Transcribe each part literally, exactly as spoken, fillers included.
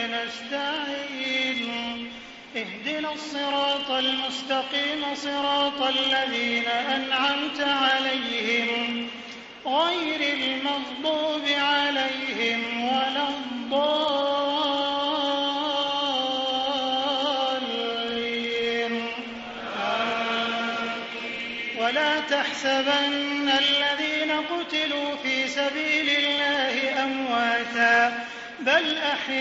نستعين اهدنا الصراط المستقيم صراط الذين أنعمت عليهم غير المغضوب عليهم ولا الضالين ولا تحسبن الذين قتلوا في سبيل الله أمواتا بل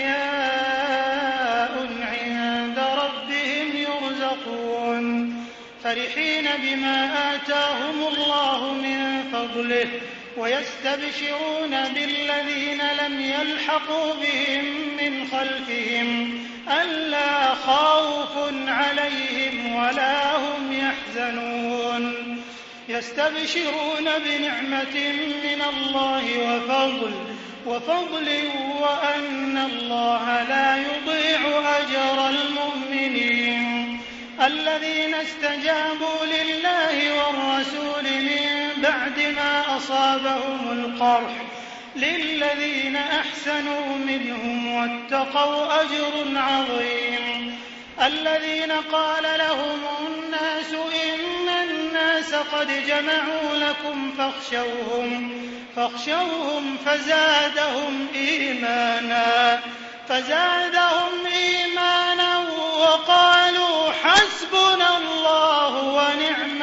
أحياء عند ربهم يرزقون فرحين بما آتاهم الله من فضله ويستبشرون بالذين لم يلحقوا بهم من خلفهم ألا خوف عليهم ولا هم يحزنون يستبشرون بنعمة من الله وفضل وفضل وأن الله لا يضيع أجر المؤمنين الذين استجابوا لله والرسول من بعد ما أصابهم القرح للذين أحسنوا منهم واتقوا أجر عظيم الذين قال لهم الناس إن الناس قد جمعوا لكم فاخشوهم فاخشوهم فزادهم إيمانا فزادهم إيمانا وقالوا حسبنا الله ونعم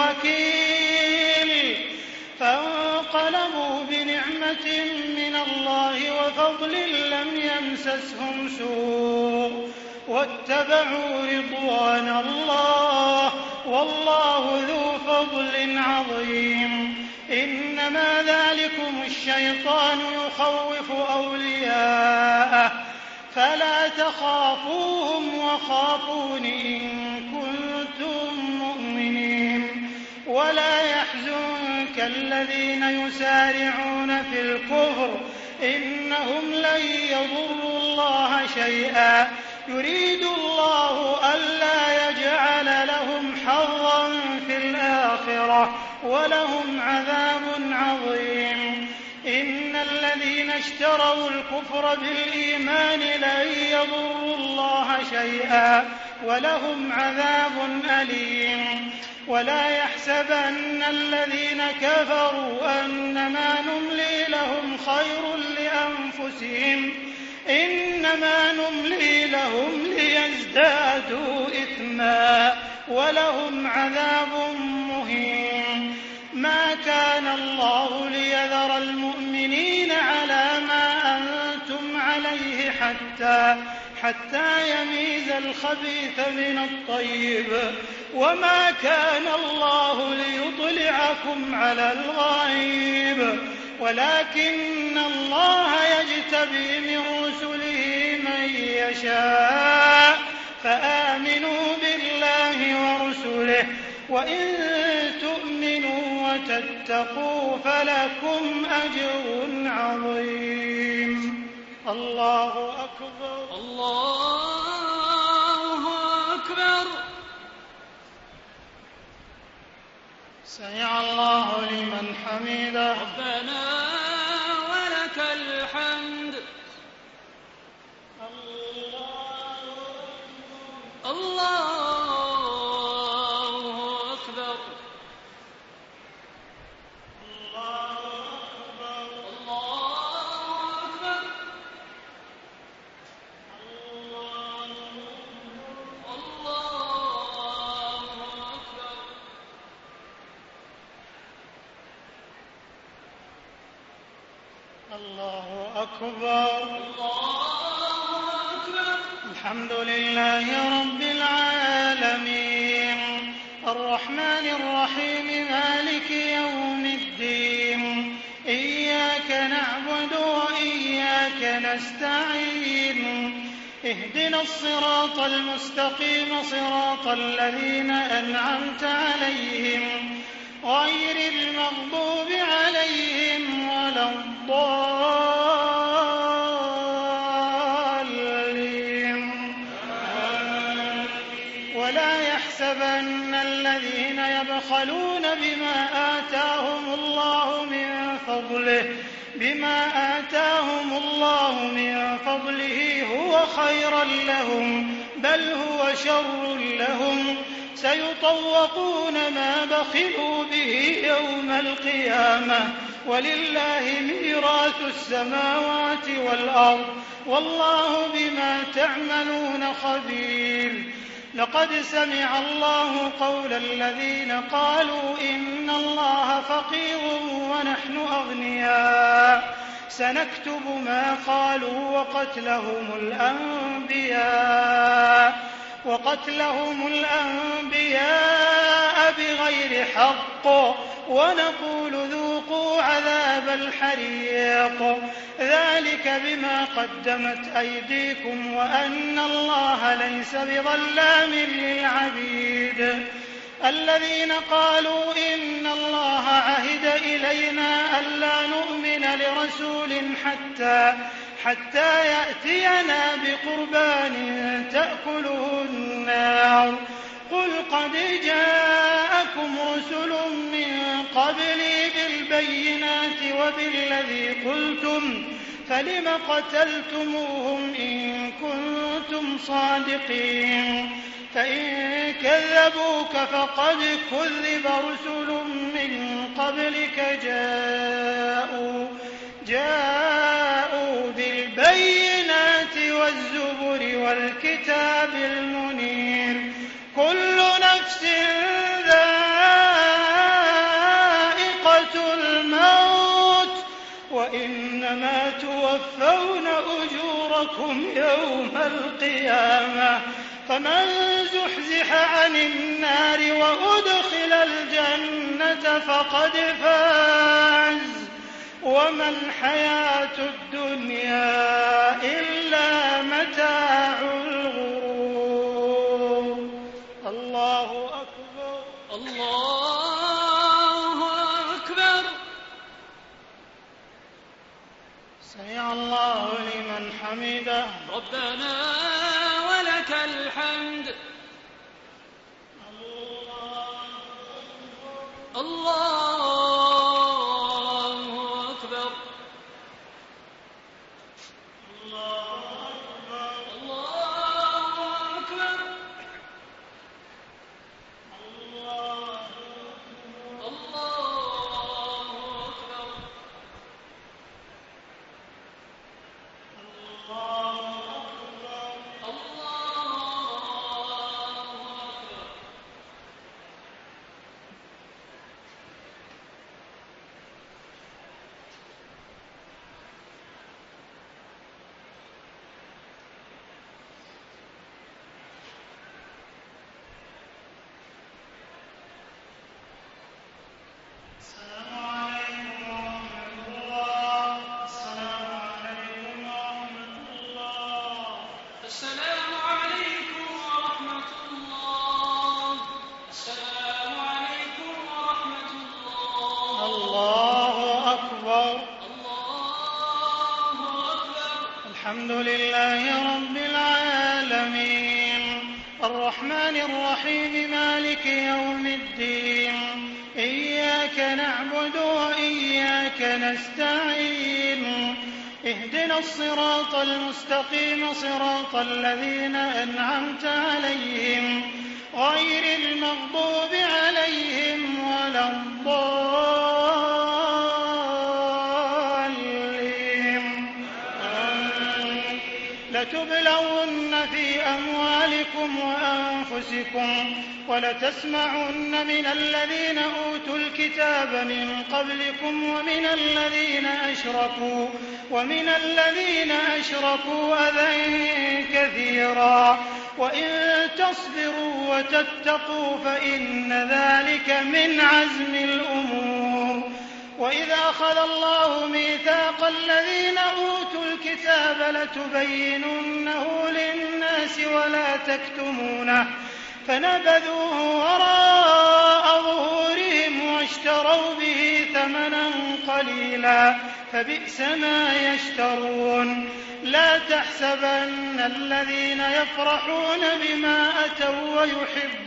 الوكيل فانقلبوا بنعمة من الله وفضل لم يمسسهم سوء واتبعوا رضوان الله والله ذو فضل عظيم إنما ذلكم الشيطان يخوف أولياءه فلا تخافوهم وخافون إن كنتم مؤمنين ولا يحزنك الذين يسارعون في الكفر إنهم لن يضروا الله شيئا يريد الله ألا يجعل لهم حظا في الآخرة ولهم عذاب عظيم إن الذين اشتروا الكفر بالإيمان لن يضروا الله شيئا ولهم عذاب أليم ولا يحسبن الذين كفروا أنما نملي لهم خير لأنفسهم إنما نملي لهم ليزدادوا إثما ولهم عذاب مهين ما كان الله ليذر المؤمنين على ما أنتم عليه حتى حتى يميز الخبيث من الطيب وما كان الله ليطلعكم على الغيب ولكن الله يجتبي من رسله من يشاء فآمنوا بالله ورسله وإن تؤمنوا وتتقوا فلكم أجر عظيم الله أكبر الله أكبر سمع الله لمن حمده ربنا ولك الحمد الله أكبر الله أكبر الله أكبر الله أكبر الحمد لله رب العالمين الرحمن الرحيم مالك يوم الدين إياك نعبد وإياك نستعين اهدنا الصراط المستقيم صراط الذين أنعمت عليهم غير المغضوب عليهم ولا الضالين ولا يحسبن الذين يبخلون بما آتاهم الله من فضله بما بما آتاهم الله من فضله هو خيرا لهم بل هو شر لهم سيطوقون ما بخلوا به يوم القيامة ولله ميراث السماوات والأرض والله بما تعملون خبير. لقد سمع الله قول الذين قالوا إن الله فقير ونحن أغنياء سنكتب ما قالوا وقتلهم الأنبياء وقتلهم الأنبياء بغير حق ونقول ذوقوا عذاب الحريق ذلك بما قدمت أيديكم وأن الله ليس بظلام للعبيد. الذين قالوا إن الله عهد إلينا ألا نؤمن لرسول حتى حتى يأتينا بقربان تأكله النار قل قد جاءكم رسل من قبلي بالبينات وبالذي قلتم فلم قتلتموهم إن كنتم صادقين فإن كذبوك فقد كذب رسل من قبلك جاءوا جاءوا بالبينات والزبر والكتاب المنير كل نفس ذائقة الموت وإنما توفون أجوركم يوم القيامة فمن زحزح عن النار وأدخل الجنة فقد فاز وما الحياة الدنيا إلا متاع الغرور. الله أكبر الله أكبر. سمع الله لمن حمده. ربنا ولك الحمد. الله الحمد لله رب العالمين الرحمن الرحيم مالك يوم الدين إياك نعبد وإياك نستعين اهدنا الصراط المستقيم صراط الذين أنعمت عليهم غير المغضوب عليهم ولا الضالين. لتبلون في أموالكم وأنفسكم ولتسمعن من الذين أوتوا الكتاب من قبلكم ومن الذين أشركوا ومن الذين أشركوا أذى كثيرا وإن تصبروا وتتقوا فإن ذلك من عزم الأمور. وإذا أخذ الله ميثاق الذين أوتوا الكتاب لتبيننه للناس ولا تكتمونه فنبذوه وراء ظهورهم واشتروا به ثمنا قليلا فبئس ما يشترون. لا تحسبن الذين يفرحون بما أتوا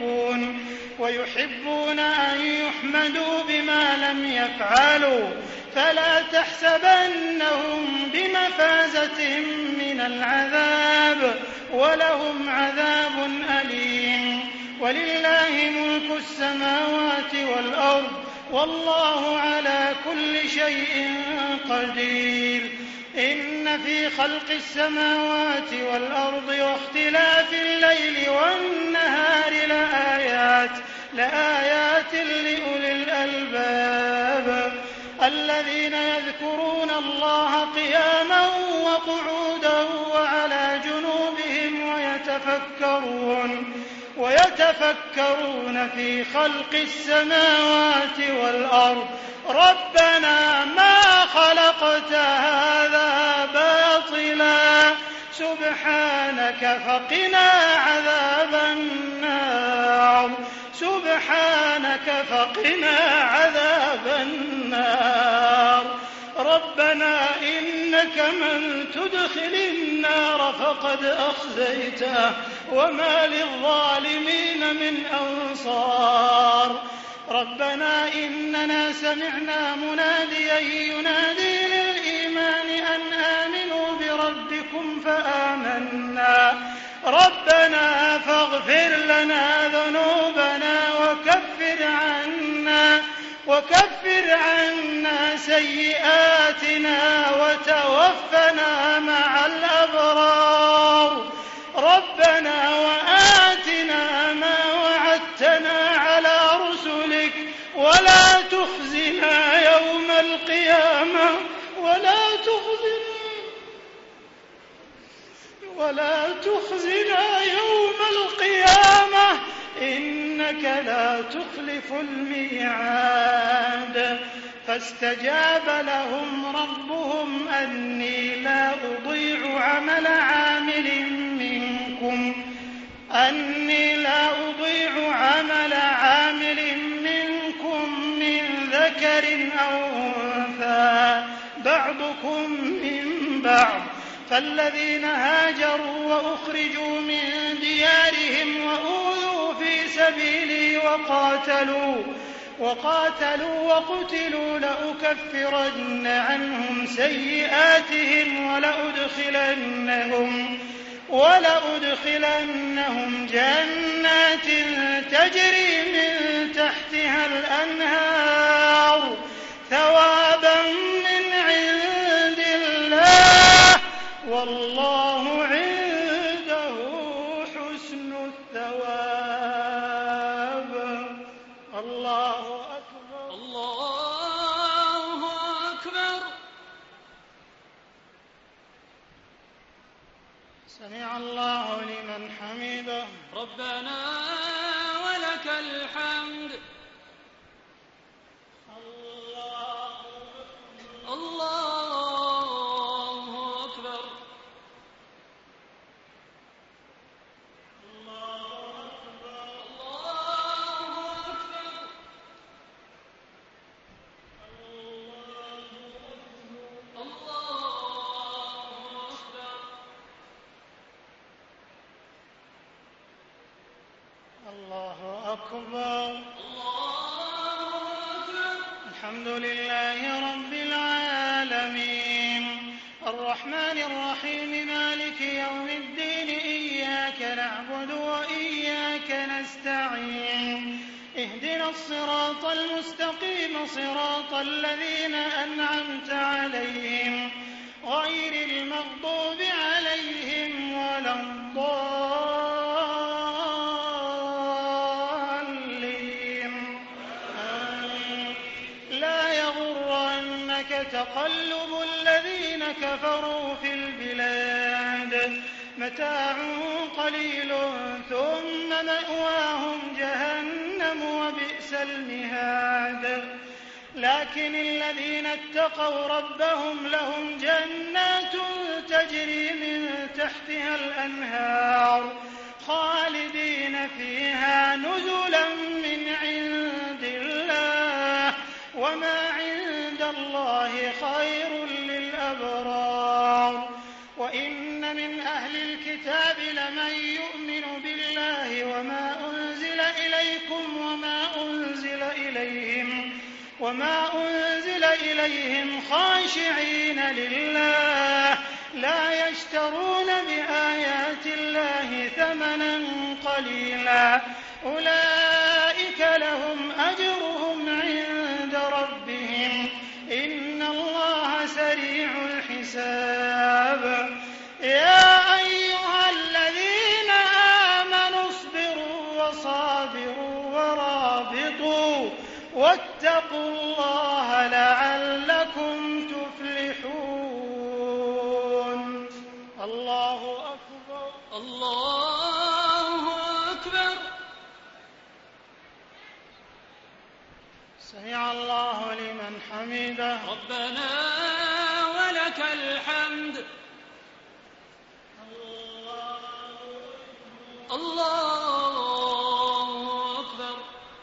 ويحبون ويحبون أن يحمدوا بما لم يفعلوا فلا تحسبنهم بمفازة من العذاب ولهم عذاب أليم ولله ملك السماوات والأرض والله على كل شيء قدير إن في خلق السماوات والأرض واختلاف الليل والنهار لآيات لآيات لأولي الألباب الذين يذكرون الله قياما وقعودا وعلى جنوبهم ويتفكرون ويتفكرون في خلق السماوات والأرض ربنا ما خلقت هذا باطلا سبحانك فقنا عذاب النار سبحانك فقنا عذاب النار ربنا إنك من تدخل النار فقد أخزيته وما للظالمين من أنصار ربنا إننا سمعنا مناديا ينادي للإيمان أن آمنوا بربكم فآمنا ربنا فاغفر لنا ذنوبنا وكفر عنا وكفر عنا سيئاتنا وتوفنا مع الأبرار ربنا وآتنا ما وعدتنا على رسلك ولا تخزنا يوم القيامة ولا تخزنا ولا تخزنا يوم القيامة إنك لا تخلف الميعاد فاستجاب لهم ربهم أني لا أضيع عمل عامل منكم أني لا أضيع عمل عامل منكم من ذكر أو أنثى بعضكم من بعض فالذين هاجروا وأخرجوا من ديارهم وأوذوا في سبيلي وقاتلوا وقاتلوا وقتلوا لأكفرن عنهم سيئاتهم ولأدخلنهم ولأدخلنهم جنات تجري من تحتها الأنهار ثوابا من عند الله والله عنده حسن الثواب الله أكبر الله أكبر سمع الله لمن حمده ربنا ولك الحمد الله أكبر الله أكبر الله أكبر الحمد لله رب العالمين الرحمن الرحيم مالك يوم الدين إياك نعبد وإياك نستعين اهدنا الصراط المستقيم صراط الذين أنعمت عليهم غير المغضوب عليهم ولا الضالين آمين. لا يغرنك تقلب الذين كفروا في البلاد متاع قليل ثم مأواهم جهنم وبئس المهاد لكن الذين اتقوا ربهم لهم جنات تجري من تحتها الأنهار خالدين فيها نزلا من عند الله وما عند الله خير للأبرار وإن من أهل الكتاب لمن يؤمن بالله وما أنزل إليكم وما أنزل إليهم وما أنزل إليهم خاشعين لله لا يشترون بآيات الله ثمنا قليلا أولئك لهم أجرهم عند ربهم إن الله سريع الحساب يا أيها الذين آمنوا اصبروا وصابروا ورابطوا واتقوا الله لعلكم تفلحون. الله أكبر. الله أكبر. سمع الله لمن حمده. ربنا ولك الحمد. الله أكبر.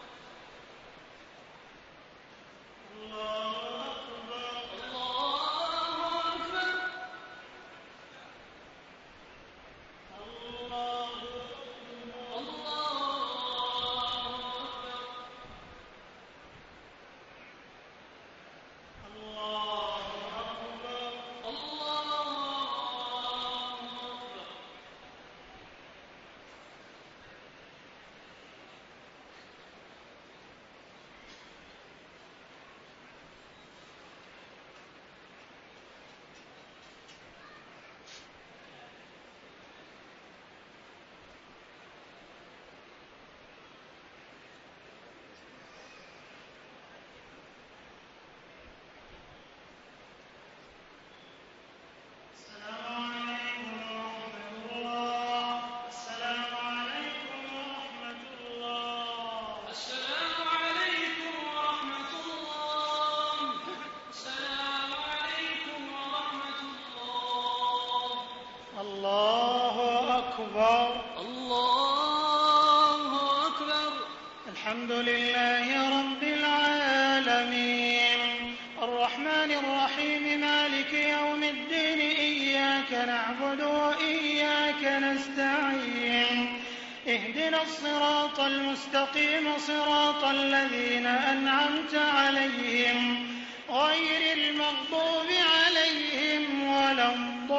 الحمد لله رب العالمين الرحمن الرحيم مالك يوم الدين إياك نعبد وإياك نستعين اهدنا الصراط المستقيم صراط الذين أنعمت عليهم غير المغضوب عليهم ولا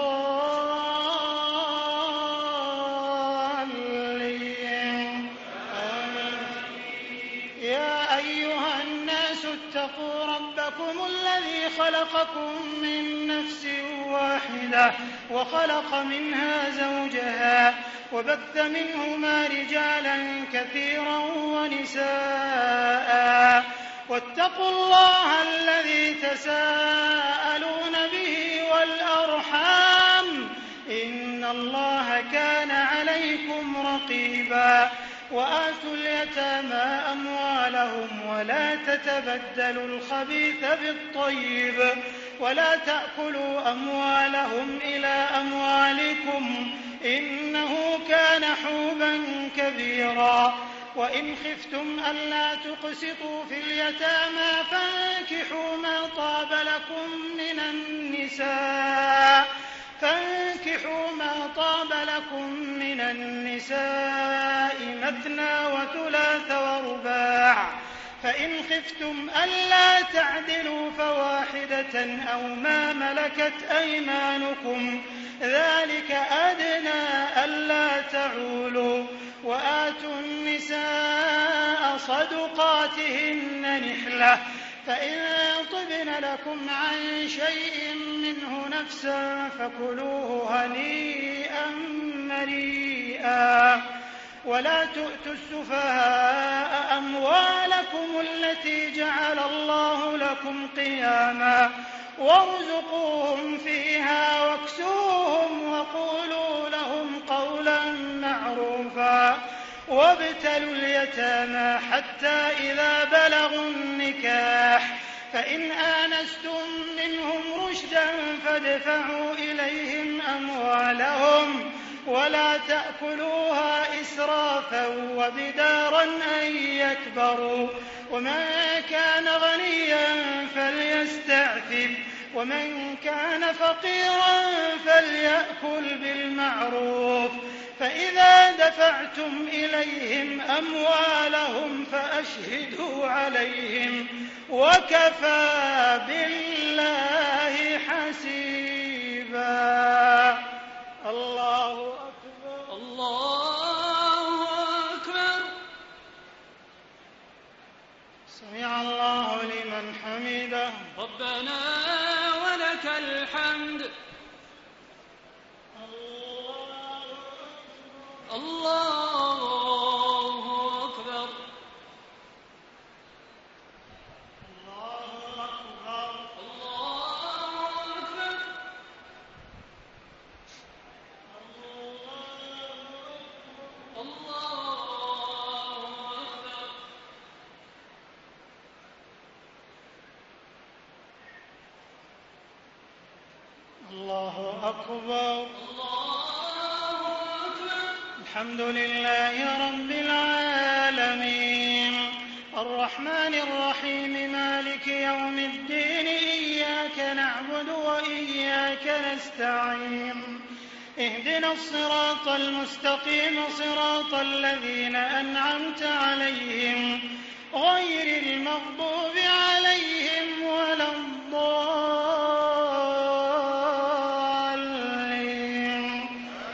الضالين. يا أيها الناس اتقوا ربكم الذي خلقكم من نفس واحدة وخلق منها زوجها وبث منهما رجالا كثيرا ونساء واتقوا الله الذي تساءلون به والأرحام إن الله كان عليكم رقيبا. وآتوا اليتامى أموالهم ولا تتبدلوا الخبيث بالطيب ولا تأكلوا أموالهم إلى أموالكم إنه كان حوبا كبيرا. وإن خفتم ألا تقسطوا في اليتامى فانكحوا ما طاب لكم من النساء فانكحوا ما طاب لكم من النساء مثنى وثلاث ورباع فإن خفتم ألا تعدلوا فواحدة أو ما ملكت أيمانكم ذلك أدنى ألا تعولوا. وآتوا النساء صدقاتهن نحلة فإن طبن لكم عن شيء منه نفسا فكلوه هنيئا مريئا. ولا تؤتوا السفهاء أموالكم التي جعل الله لكم قياما وارزقوهم فيها واكسوهم وقولوا لهم قولا معروفا. وابتلوا اليتامى حتى إذا بلغوا النكاح فإن آنستم منهم رشدا فادفعوا إليهم أموالهم ولا تأكلوها إسرافا وبدارا أن يكبروا. ومن كان غنيا فليستعفف ومن كان فقيرا فليأكل بالمعروف. فإذا دفعتم إليهم أموالهم فأشهدوا عليهم وكفى بالله حسيبا. الله أكبر. الله أكبر. سمع الله لمن حمده. ربنا ولك الحمد. الله أكبر. الله أكبر. الله أكبر. الله أكبر. الله أكبر. الحمد لله رب العالمين الرحمن الرحيم مالك يوم الدين إياك نعبد وإياك نستعين اهدنا الصراط المستقيم صراط الذين أنعمت عليهم غير المغضوب عليهم ولا الضالين.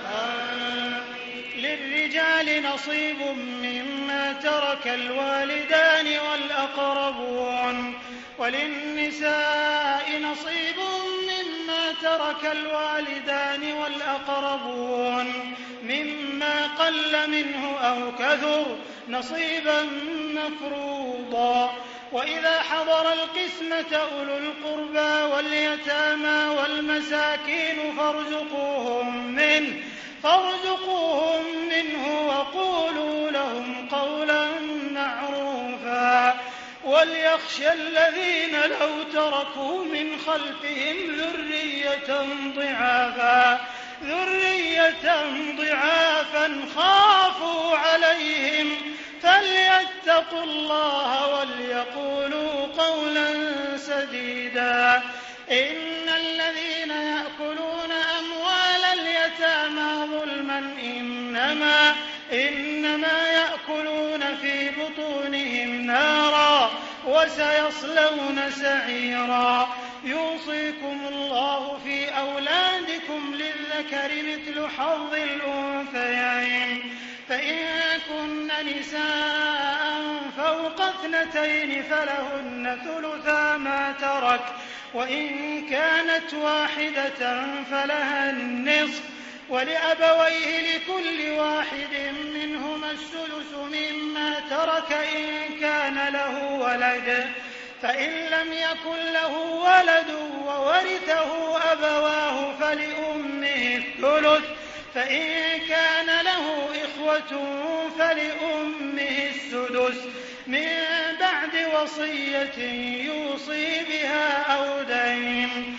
للرجال نصيب مما ترك الوالدان والأقربون وللنساء نصيب مما ترك الوالدان والأقربون مما قل منه أو كثر نصيبا مفروضا. وإذا حضر القسمة أولو القربى واليتامى والمساكين فارزقوهم منه فارزقوهم منه وقولوا لهم قولا معروفا. وليخشى الذين لو تركوا من خلفهم ذرية ضعافا ذرية ضعافا خافوا عليهم فليتقوا الله وليقولوا قولا سديدا. إن الذين يأكلون أموال اليتامى ظلما إنما إنما يأكلون في بطونهم نارا وسيصلون سعيرا. يوصيكم الله في أولادكم للذكر مثل حظ الأنثيين فإن كن نساء فوق اثنتين فلهن ثلثا ما ترك وإن كانت واحدة فلها النصف ولأبويه لكل واحد منهما السدس مما ترك إن كان له ولد فإن لم يكن له ولد وورثه أبواه فلأمه الثلث فإن كان له إخوة فلأمه السدس من بعد وصية يوصي بها أو دين.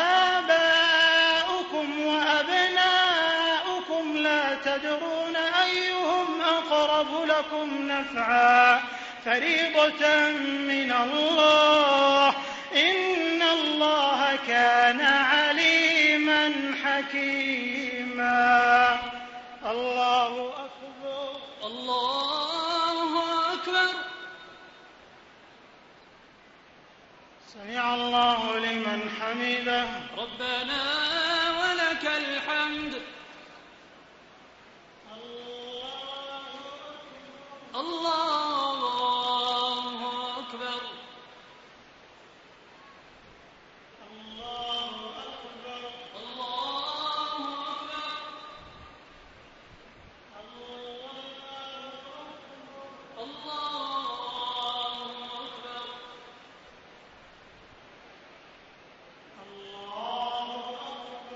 آباؤكم وأبناؤكم لا تدرون أيهم أقرب لكم نفعا فريضة من الله إن الله كان عليما حكيما. الله أكبر. الله أكبر. سمع الله لمن حمده. ربنا ولك الحمد. الله أكبر. الله أكبر. الله أكبر. الله أكبر.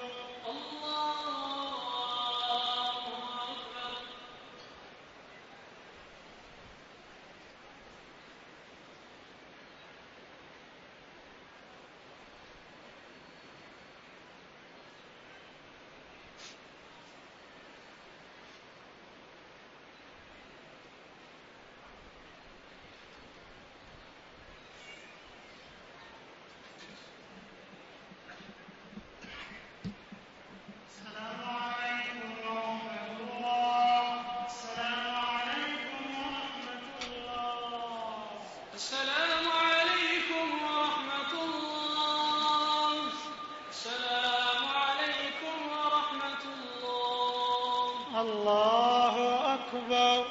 الله أكبر.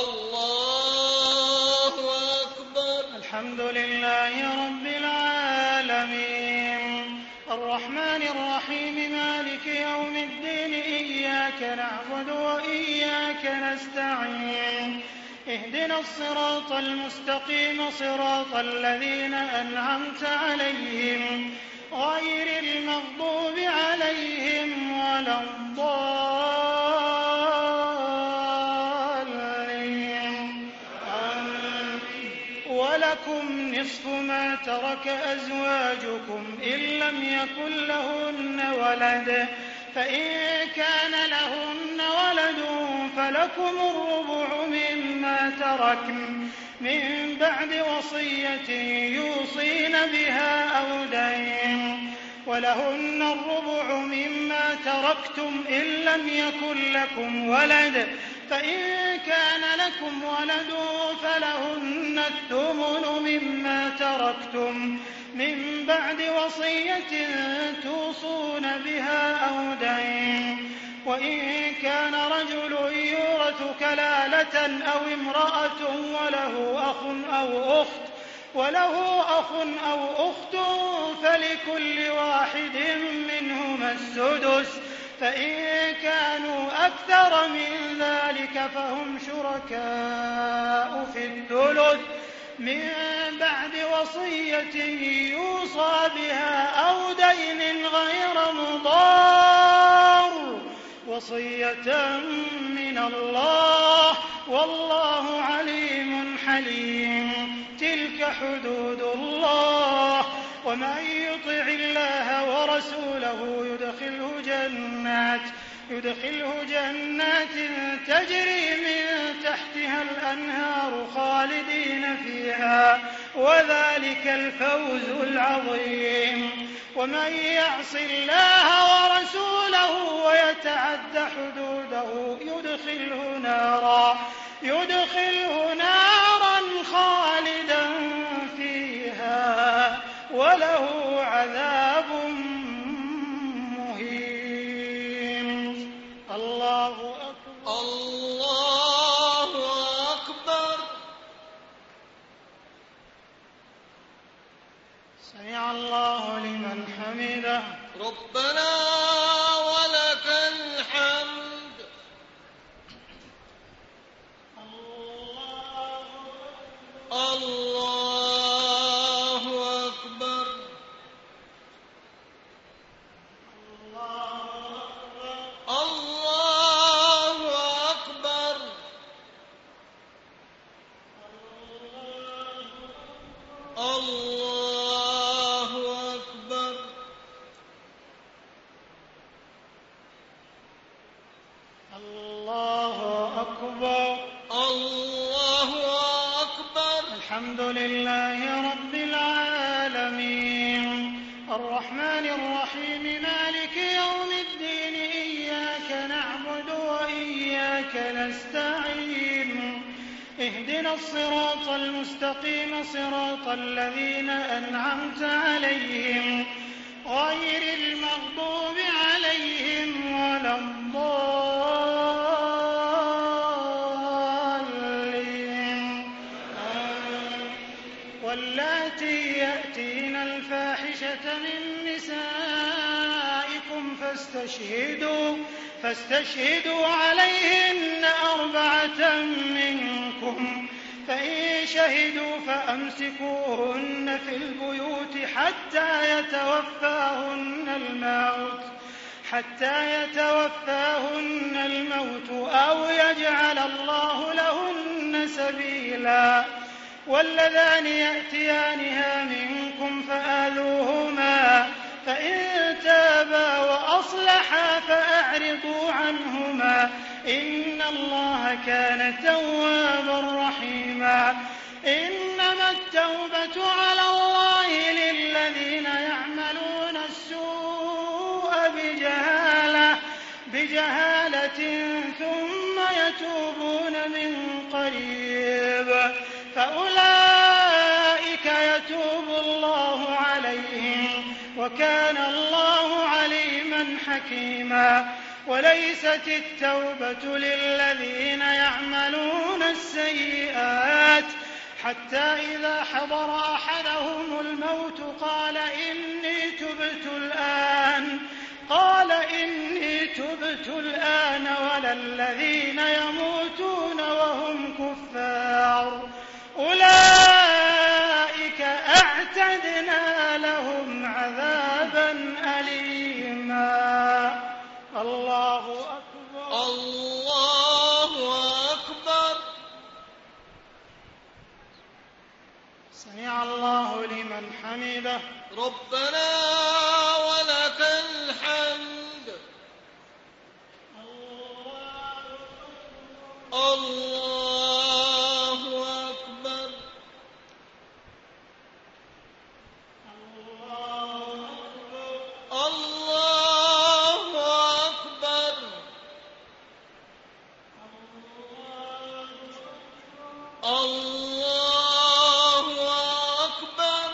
الله أكبر. الحمد لله رب العالمين الرحمن الرحيم مالك يوم الدين إياك نعبد وإياك نستعين اهدنا الصراط المستقيم صراط الذين أنعمت عليهم غير المغضوب عليهم ولا الضالين. ولكم نصف ما ترك أزواجكم إن لم يكن لهن ولد فإن كان لهن ولد فلكم الربع مما تركن من بعد وصية يوصين بها أو دين ولهن الربع مما تركتم إن لم يكن لكم ولد فإن كان لكم ولد فلهن الثمن مما تركتم من بعد وصية توصون بها أو دين وإن كان رجل يورث كلالة أو امرأة وله أخ أو أخت وله أخ أو أخت فلكل واحد منهما السدس فإن كانوا أكثر من ذلك فهم شركاء في الثلث من بعد وصية يوصى بها أو دين غير مضار وصية من الله والله عليم حليم. تلك حدود الله ومن يطع الله ورسوله يدخله جنات يدخله جنات تجري من تحتها الأنهار خالدين فيها وذلك الفوز العظيم. ومن يعص الله ورسوله ويتعد حدوده يدخله نارا يدخله نارا خالدا فيها وله عذاب مهين. الله أكبر. الله أكبر. سمع الله لمن حمده. ربنا ولك الحمد. الله أكبر. الله أكبر. الله أكبر. الله أكبر. الله أكبر. الحمد لله رب العالمين الرحمن الرحيم مالك يوم الدين إياك نعبد وإياك نستعين اهدنا الصراط المستقيم صراط الذين أنعمت عليهم غير المغضوب عليهم ولا الضالين. واللاتي يأتين الفاحشة من نسائكم فاستشهدوا فاستشهدوا عليهن أربعة منكم فإن شهدوا فأمسكوهن في البيوت حتى يتوفاهن الموت حتى يتوفاهن الموت أو يجعل الله لهن سبيلا. واللذان يأتيانها منكم فآذوهما فإن تابا وأصلحا فأعرضوا عنهما إن الله كان توابا رحيما. إنما التوبة على الله للذين يعملون السوء بجهالة بجهالة ثم يتوبون من قريب فأولئك يتوب الله عليهم وكان الله عليما حكيما. وليست التوبة للذين يعملون السيئات حتى إذا حضر أحدهم الموت قال إني تبت الآن قال إني تبت الآن ولا الذين يموتون وهم كفار أولئك أعتدنا لهم عذابا أليما. الله أكبر. الله أكبر. سمع الله لمن حمده. ربنا ولك الحمد. الله أكبر. الله أكبر. الله أكبر.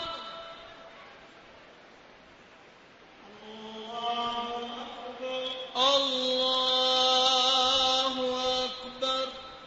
الله أكبر.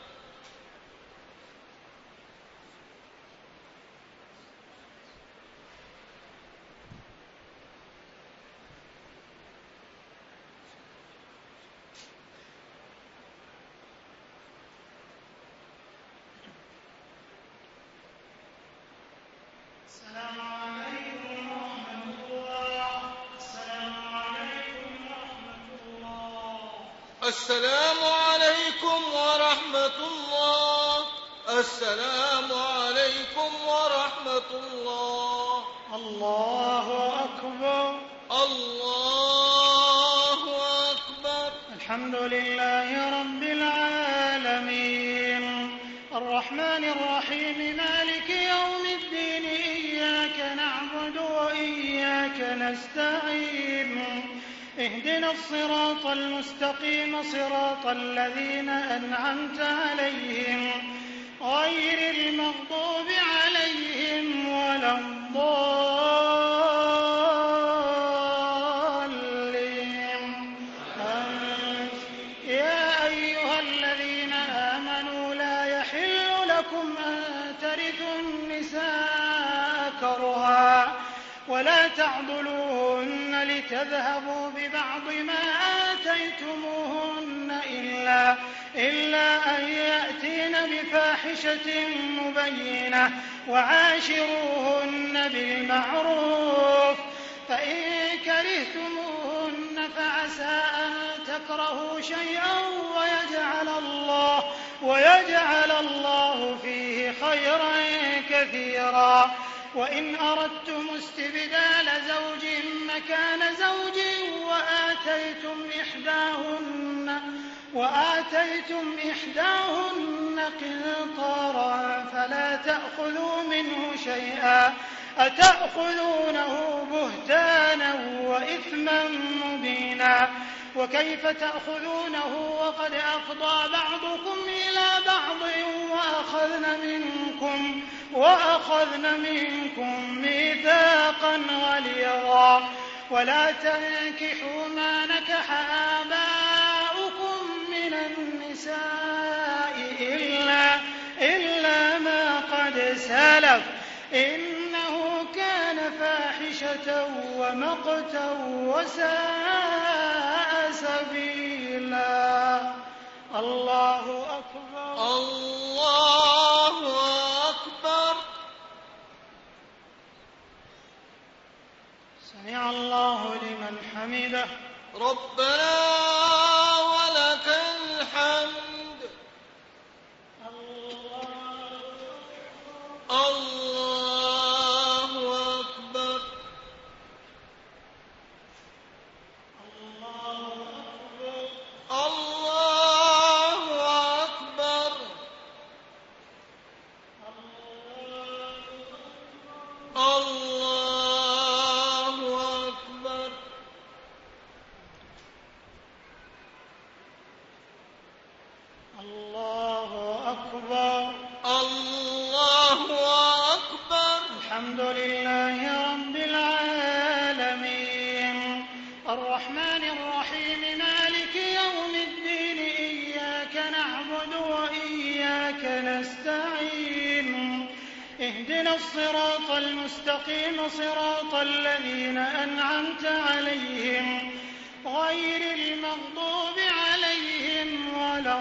السلام عليكم ورحمة الله. السلام عليكم ورحمة الله. السلام عليكم ورحمة الله. السلام عليكم ورحمة الله. الله أكبر. الله أكبر. الحمد لله رب العالمين الرحمن الرحيم مالك يوم الدين إياك نعبد وإياك نستعين اهدنا الصراط المستقيم صراط الذين أنعمت عليهم غير المغضوب عليهم ولا الضالين. آمين. يا أيها الذين آمنوا لا يحل لكم أن ترثوا النساء كرها ولا تعضلوهن لتذهبوا ببعض ما آتيتموهن إلا, إلا أن يأتين بفاحشة مبينة وعاشروهن بالمعروف فإن كرهتموهن فعسى أن تكرهوا شيئا ويجعل الله, ويجعل الله فيه خيرا كثيرا. وإن أردتم استبدال زوج مكان زوج وآتيتم إحداهن, وآتيتم إحداهن قنطارا فلا تأخذوا منه شيئا أتأخذونه بهتانا وإثما مبينا. وكيف تأخذونه وقد أفضى بعضكم إلى بعض وأخذن منكم, وأخذن منكم ميثاقا غليظا. ولا تنكحوا ما نكح آباؤكم من النساء إلا, إلا ما قد سلف إنه كان فاحشة ومقتا وساء سبيلا. الله أكبر. الله أكبر. سمع الله لمن حمده. ربنا ولك الحمد. الله أكبر. الله الصراط المستقيم صراط الذين أنعمت عليهم غير المغضوب عليهم ولا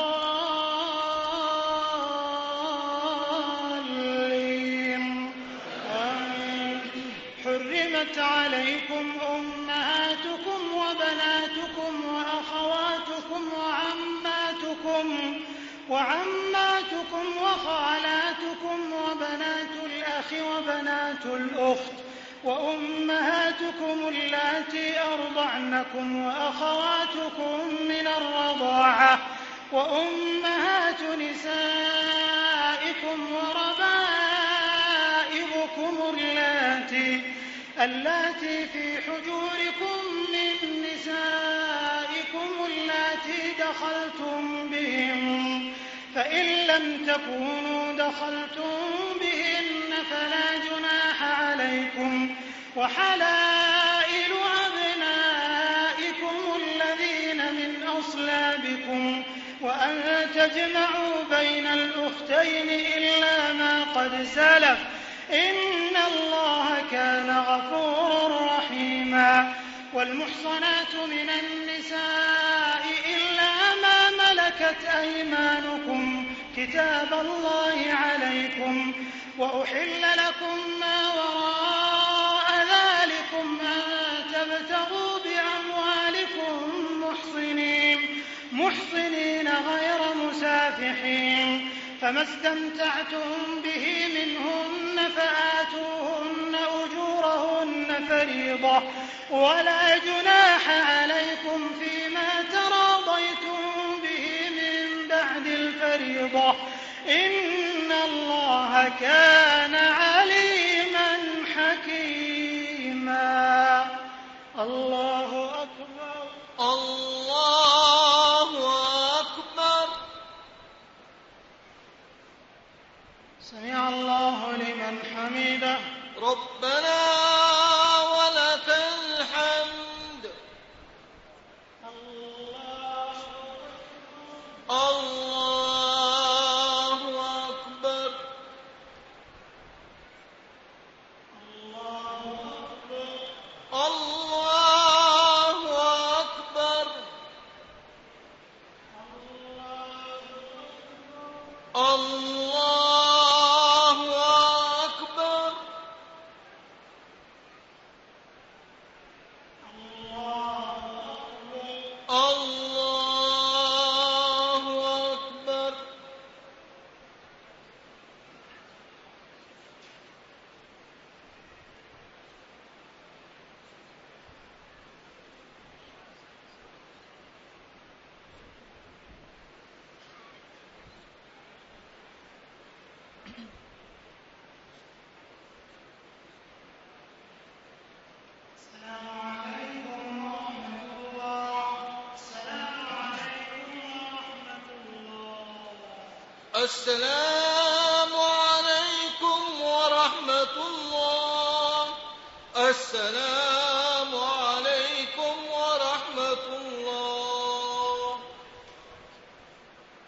الضالين. حرمت عليكم أمهاتكم وبناتكم وأخواتكم وعماتكم وعماتكم وخالاتكم وبنات الأخ وبنات الأخت وأمهاتكم اللاتي أرضعنكم وأخواتكم من الرضاعة وأمهات نسائكم وربائبكم اللاتي اللاتي في حجوركم من نسائكم اللاتي دخلتم بهم، فإن لم تكونوا دخلتم بهن فلا جناح عليكم، وحلائل أبنائكم الذين من أصلابكم، وأن تجمعوا بين الأختين إلا ما قد سلف، إن الله كان غفورا رحيما. والمحصنات من النساء إلا ما ملكت أيمانكم كتاب الله عليكم، وأحل لكم ما وراء ذلكم أن تبتغوا بأموالكم محصنين محصنين غير مسافحين، فما استمتعتم به منهن فآتوهن أجورهن فريضة، ولا جناح عليكم فيما تراضيتم به من بعد الفريضة، إن الله كان عليما حكيما. الله أكبر. الله أكبر. سمع الله لمن حمده. ربنا ولك الحمد. الله الله أكبر. الله أكبر. الله أكبر. الله أكبر. الله أكبر. السلام عليكم ورحمة الله. السلام عليكم ورحمة الله. السلام عليكم ورحمة الله. السلام